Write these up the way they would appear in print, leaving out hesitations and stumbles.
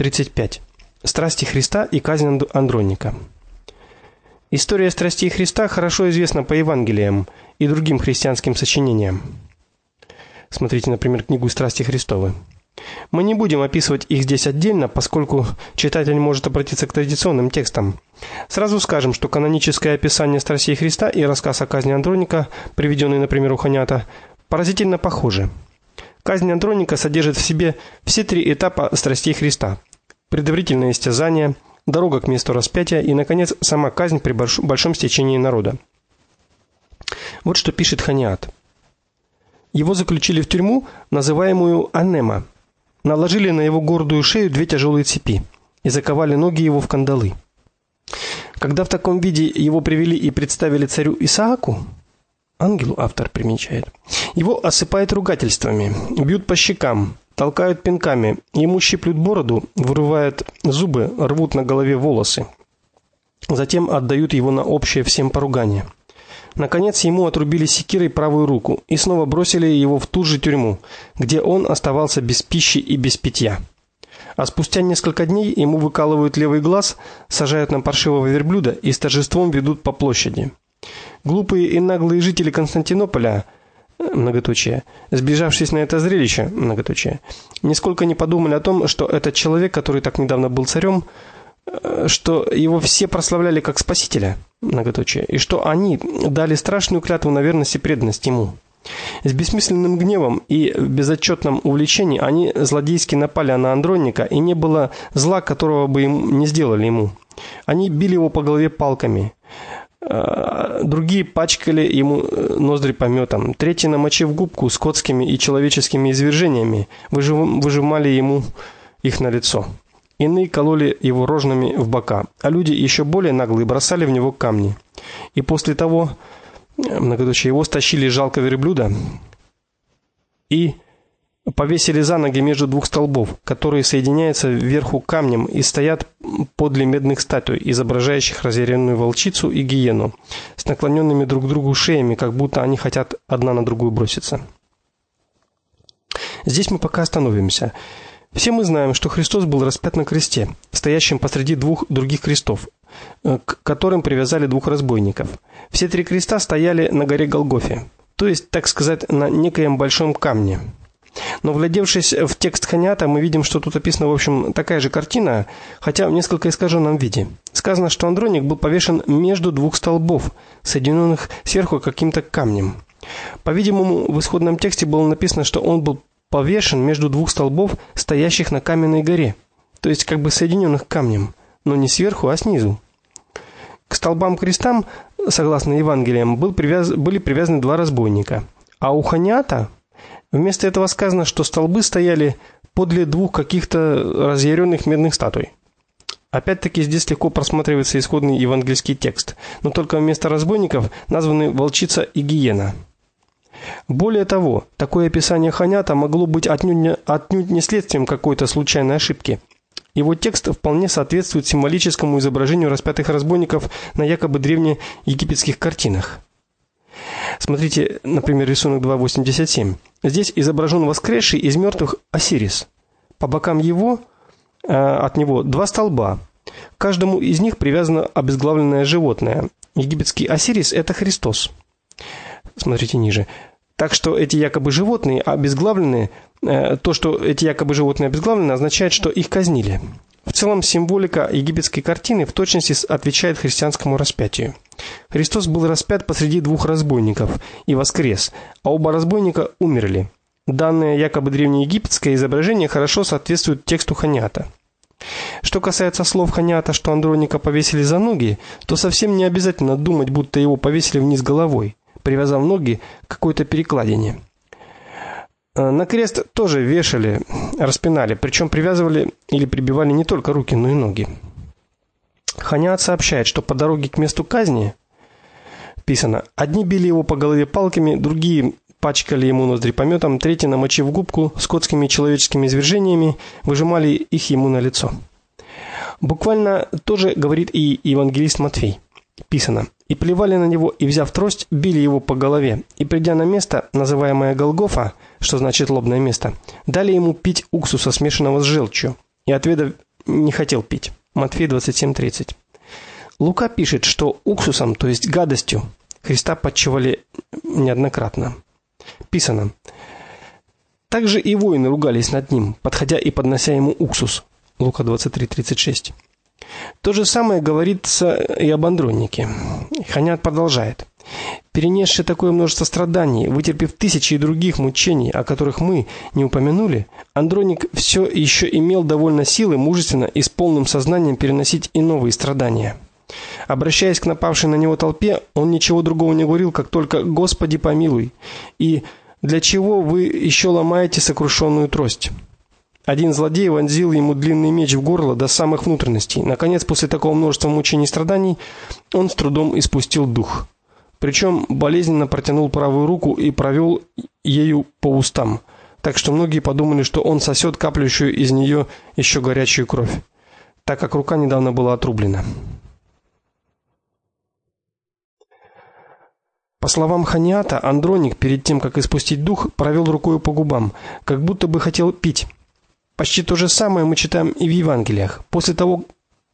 35. Страсти Христа и казнь Андроника. История страстей Христа хорошо известна по Евангелиям и другим христианским сочинениям. Смотрите, например, книгу «Страсти Христовы». Мы не будем описывать их здесь отдельно, поскольку читатель может обратиться к традиционным текстам. Сразу скажем, что каноническое описание страстей Христа и рассказ о казни Андроника, приведенный, например, у Ханиата, поразительно похожи. Казнь Андроника содержит в себе все три этапа страстей Христа: предварительное истязание, дорога к месту распятия и, наконец, сама казнь при большом стечении народа. Вот что пишет Ханиат. Его заключили в тюрьму, называемую Анема, наложили на его гордую шею 2 тяжелые цепи и заковали ноги его в кандалы. Когда в таком виде его привели и представили царю Исааку, ангелу автор примечает, его осыпают ругательствами, бьют по щекам, толкают пинками, ему щиплют бороду, вырывают зубы, рвут на голове волосы. Затем отдают его на общее всем поругание. Наконец ему отрубили секирой правую руку и снова бросили его в ту же тюрьму, где он оставался без пищи и без питья. А спустя несколько дней ему выкалывают левый глаз, сажают на паршивого верблюда и с торжеством ведут по площади. Глупые и наглые жители Константинополя, многоточие, сбежавшись на это зрелище, многоточие, нисколько не подумали о том, что этот человек, который так недавно был царем, что его все прославляли как спасителя, многоточие, и что они дали страшную клятву на верность и преданность ему. С бессмысленным гневом и в безотчетном увлечении они злодейски напали на Андроника, и не было зла, которого бы им не сделали ему. Они били его по голове палками, другие пачкали ему ноздри пометом, третьи, намочив губку скотскими и человеческими извержениями, выжимали ему их на лицо. Иные кололи его рожнами в бока, а люди еще более наглые бросали в него камни. И после того, многоточие, его стащили с жалкого верблюда и повесили за ноги между 2 столбов, которые соединяются вверху камнем и стоят подле медных статуй, изображающих разъяренную волчицу и гиену, с наклоненными друг к другу шеями, как будто они хотят одна на другую броситься. Здесь мы пока остановимся. Все мы знаем, что Христос был распят на кресте, стоящем посреди 2 других крестов, к которым привязали 2 разбойников. Все 3 креста стояли на горе Голгофе, то есть, так сказать, на некоем большом камне. Но вглядевшись в текст Ханиата, мы видим, что тут описана, в общем, такая же картина, хотя в несколько искаженном виде. Сказано, что Андроник был повешен между 2 столбов, соединенных сверху каким-то камнем. По-видимому, в исходном тексте было написано, что он был повешен между 2 столбов, стоящих на каменной горе, то есть как бы соединенных камнем, но не сверху, а снизу. К столбам-крестам, согласно Евангелиям, были привязаны 2 разбойника, а у Ханиата вместо этого сказано, что столбы стояли подле 2 каких-то разъяренных медных статуй. Опять-таки здесь легко просматривается исходный евангельский текст, но только вместо разбойников названы волчица и гиена. Более того, такое описание Ханиата могло быть отнюдь не следствием какой-то случайной ошибки. Его текст вполне соответствует символическому изображению распятых разбойников на якобы древнеегипетских картинах. Смотрите, например, рисунок 2.87. Здесь изображен воскресший из мертвых Осирис. По бокам от него 2 столба. К каждому из них привязано обезглавленное животное. Египетский Осирис – это Христос. Смотрите ниже. Так что эти якобы животные обезглавлены, означает, что их казнили. В целом символика египетской картины в точности отвечает христианскому распятию. Христос был распят посреди 2 разбойников и воскрес, а оба разбойника умерли. Данное якобы древнеегипетское изображение хорошо соответствует тексту Ханиата. Что касается слов Ханиата, что Андроника повесили за ноги, то совсем не обязательно думать, будто его повесили вниз головой, привязав ноги к какой-то перекладине. На крест тоже вешали, распинали, причем привязывали или прибивали не только руки, но и ноги. Ханиат сообщает, что по дороге к месту казни, писано, одни били его по голове палками, другие пачкали ему ноздри пометом, третьи, намочив губку скотскими и человеческими извержениями, выжимали их ему на лицо. Буквально тоже говорит и евангелист Матфей. Писано: «И плевали на него, и, взяв трость, били его по голове, и, придя на место, называемое Голгофа, что значит лобное место, дали ему пить уксуса, смешанного с желчью, и, отведав не хотел пить. Матфея 27:30. Лука пишет, что уксусом, то есть гадостью, Христа подчивали неоднократно. Писано: также и воины ругались над ним, подходя и поднося ему уксус. Лука 23:36. То же самое говорится и об Андронике. Ханят продолжает: перенесший такое множество страданий, вытерпев тысячи и других мучений, о которых мы не упомянули, Андроник все еще имел довольно силы мужественно и с полным сознанием переносить и новые страдания. Обращаясь к напавшей на него толпе, он ничего другого не говорил, как только «Господи, помилуй» и «Для чего вы еще ломаете сокрушенную трость?» Один злодей вонзил ему длинный меч в горло до самых внутренностей. Наконец, после такого множества мучений и страданий, он с трудом испустил дух. Причем болезненно протянул правую руку и провел ею по устам, так что многие подумали, что он сосет каплющую из нее еще горячую кровь, так как рука недавно была отрублена. По словам Ханиата, Андроник перед тем, как испустить дух, провел рукой по губам, как будто бы хотел пить. Почти то же самое мы читаем и в Евангелиях. После того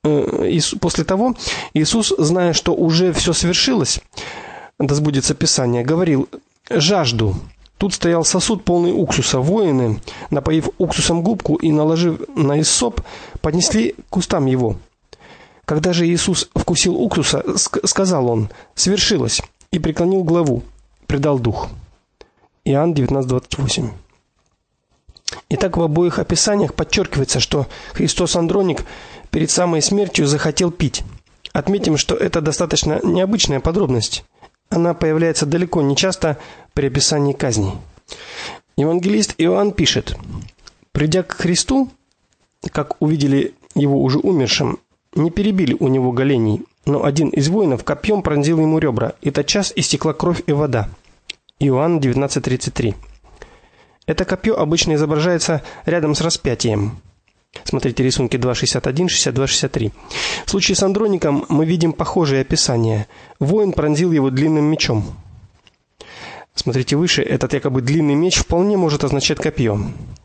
Иисус, зная, что уже все свершилось, да сбудется Писание, говорил: «Жажду». Тут стоял сосуд, полный уксуса. Воины, напоив уксусом губку и наложив на иссоп, поднесли к устам его. Когда же Иисус вкусил уксуса, сказал он: «Свершилось», и преклонил главу, предал дух. Иоанн 19:28. Итак, в обоих описаниях подчеркивается, что Христос-Андроник перед самой смертью захотел пить. Отметим, что это достаточно необычная подробность. Она появляется далеко не часто при описании казней. Евангелист Иоанн пишет: «Придя к Христу, как увидели его уже умершим, не перебили у него голеней, но один из воинов копьем пронзил ему ребра, и тотчас истекла кровь и вода». Иоанн 19:33. Это копье обычно изображается рядом с распятием. Смотрите рисунки 2.61, 62, 63. В случае с Андроником мы видим похожее описание. Воин пронзил его длинным мечом. Смотрите выше, этот якобы длинный меч вполне может означать копье.